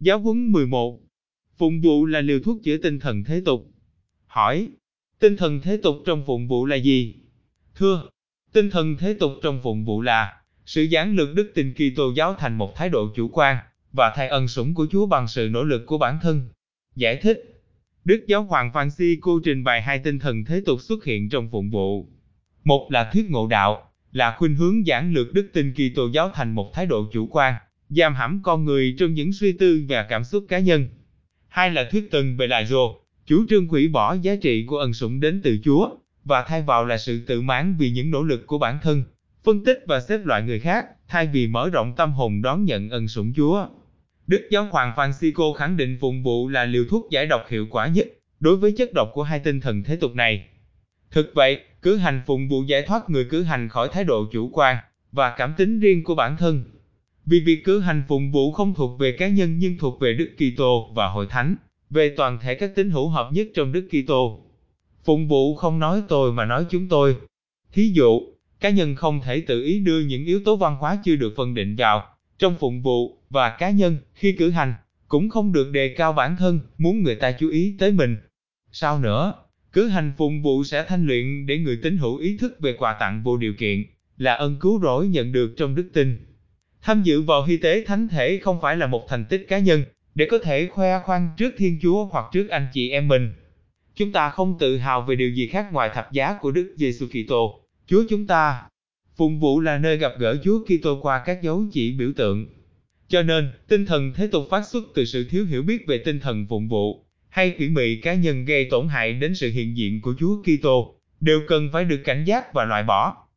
Giáo huấn 11. Phụng vụ là liều thuốc chữa tinh thần thế tục. Hỏi: tinh thần thế tục trong phụng vụ là gì? Thưa: tinh thần thế tục trong phụng vụ là sự giản lược đức tin Kitô giáo thành một thái độ chủ quan và thay ân sủng của Chúa bằng sự nỗ lực của bản thân. Giải thích: Đức Giáo hoàng Francisco trình bày hai tinh thần thế tục xuất hiện trong phụng vụ. Một là thuyết ngộ đạo, là khuynh hướng giản lược đức tin Kitô giáo thành một thái độ chủ quan, giam hãm con người trong những suy tư và cảm xúc cá nhân. Hai là thuyết tân Pelayo, chủ trương hủy bỏ giá trị của ân sủng đến từ Chúa, và thay vào là sự tự mãn vì những nỗ lực của bản thân, phân tích và xếp loại người khác, thay vì mở rộng tâm hồn đón nhận ân sủng Chúa. Đức Giáo hoàng Francisco khẳng định phụng vụ là liều thuốc giải độc hiệu quả nhất đối với chất độc của hai tinh thần thế tục này. Thực vậy, cử hành phụng vụ giải thoát người cử hành khỏi thái độ chủ quan và cảm tính riêng của bản thân. Vì việc cử hành phụng vụ không thuộc về cá nhân nhưng thuộc về Đức Kitô và Hội Thánh, về toàn thể các tín hữu hợp nhất trong Đức Kitô. Phụng vụ không nói tôi mà nói chúng tôi. Thí dụ, cá nhân không thể tự ý đưa những yếu tố văn hóa chưa được phân định vào trong phụng vụ, và cá nhân, khi cử hành, cũng không được đề cao bản thân, muốn người ta chú ý tới mình. Sao nữa, cử hành phụng vụ sẽ thanh luyện để người tín hữu ý thức về quà tặng vô điều kiện, là ân cứu rỗi nhận được trong đức tin. Tham dự vào hy tế thánh thể không phải là một thành tích cá nhân, để có thể khoe khoang trước Thiên Chúa hoặc trước anh chị em mình. Chúng ta không tự hào về điều gì khác ngoài thập giá của Đức Giêsu Kitô, Chúa chúng ta. Phụng vụ là nơi gặp gỡ Chúa Kitô qua các dấu chỉ biểu tượng. Cho nên, tinh thần thế tục phát xuất từ sự thiếu hiểu biết về tinh thần phụng vụ, hay ủy mị cá nhân gây tổn hại đến sự hiện diện của Chúa Kitô, đều cần phải được cảnh giác và loại bỏ.